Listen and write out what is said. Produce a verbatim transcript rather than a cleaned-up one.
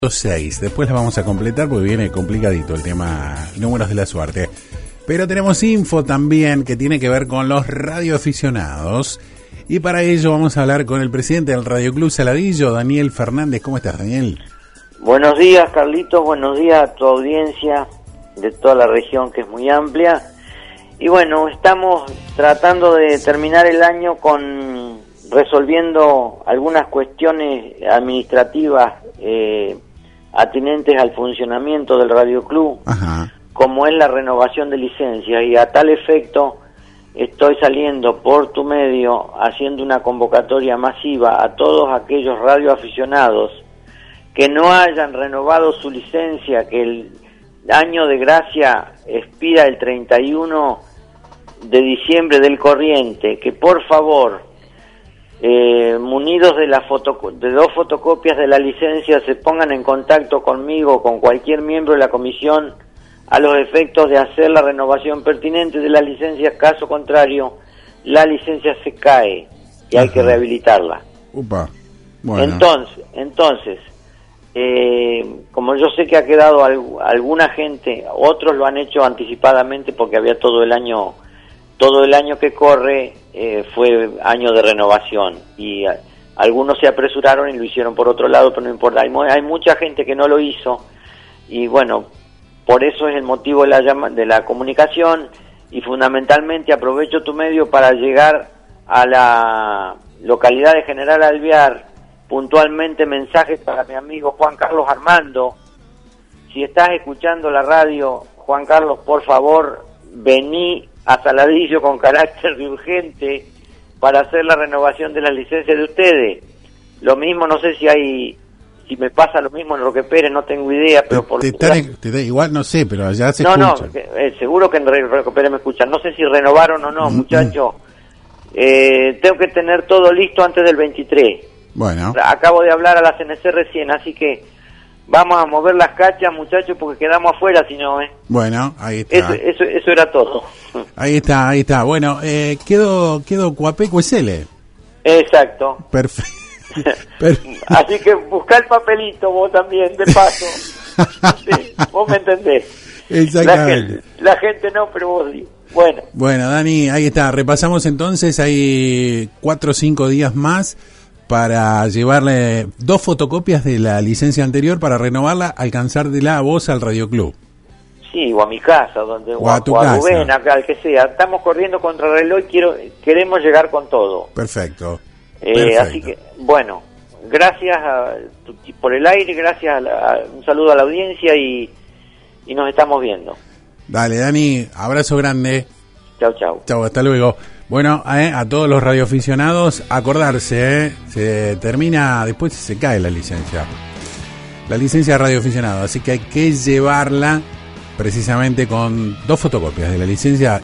seis. Después la vamos a completar porque viene complicadito el tema números de la suerte. Pero tenemos info también que tiene que ver con los radioaficionados. Y para ello vamos a hablar con el presidente del Radio Club Saladillo, Daniel Fernández. ¿Cómo estás, Daniel? Buenos días, Carlitos. Buenos días a tu audiencia de toda la región, que es muy amplia. Y bueno, estamos tratando de terminar el año con resolviendo algunas cuestiones administrativas eh, atinentes al funcionamiento del Radio Club, Ajá. como es la renovación de licencias, y a tal efecto estoy saliendo por tu medio haciendo una convocatoria masiva a todos aquellos radioaficionados que no hayan renovado su licencia, que el año de gracia expira el treinta y uno de diciembre del corriente, que por favor, eh, munidos de, la foto, de dos fotocopias de la licencia, se pongan en contacto conmigo, con cualquier miembro de la comisión, a los efectos de hacer la renovación pertinente de la licencia. Caso contrario, la licencia se cae y Ajá. hay que rehabilitarla. Upa. Bueno. Entonces, entonces eh, como yo sé que ha quedado alg- alguna gente, otros lo han hecho anticipadamente porque había todo el año, todo el año que corre eh, fue año de renovación, y a, algunos se apresuraron y lo hicieron por otro lado, pero no importa. Hay, hay mucha gente que no lo hizo, y bueno, por eso es el motivo de la llama, de la comunicación, y fundamentalmente aprovecho tu medio para llegar a la localidad de General Alvear, puntualmente mensajes para mi amigo Juan Carlos Armando. Si estás escuchando la radio, Juan Carlos, por favor, vení a Saladillo con carácter de urgente para hacer la renovación de las licencias de ustedes. Lo mismo, no sé si hay... Si me pasa lo mismo en Roque Pérez, no tengo idea, pero... Te, por te están, te, igual no sé, pero allá se no, escucha. No, eh, seguro que en Roque Pérez me escuchan. No sé si renovaron o no, mm-hmm. muchachos. Eh, tengo que tener todo listo antes del veintitrés. Bueno. Acabo de hablar a la C N C recién, así que vamos a mover las cachas, muchachos, porque quedamos afuera si no, ¿eh? Bueno, ahí está. Eso, eso, eso era todo. Ahí está, ahí está. Bueno, eh, quedó, quedó Coapeco S L. Exacto. Perfecto. Así que buscá el papelito vos también, de paso. Sí, vos me entendés. Exactamente. La gente, la gente no, pero vos sí. Bueno. Bueno, Dani, ahí está. Repasamos entonces, hay cuatro o cinco días más para llevarle dos fotocopias de la licencia anterior para renovarla, alcanzártela a vos al Radio Club. Sí, o a mi casa, donde, o a tu o a casa. Rubén, acá, al que sea. Estamos corriendo contra el reloj y quiero, queremos llegar con todo. Perfecto. Eh, Perfecto. Así que, bueno, gracias a, por el aire, gracias, a la, a, un saludo a la audiencia y, y nos estamos viendo. Dale, Dani, abrazo grande. Chau, chau. Chau, hasta luego. Bueno, eh, a todos los radioaficionados, acordarse, eh, se termina, después se cae la licencia. La licencia de radioaficionado, así que hay que llevarla precisamente con dos fotocopias de la licencia.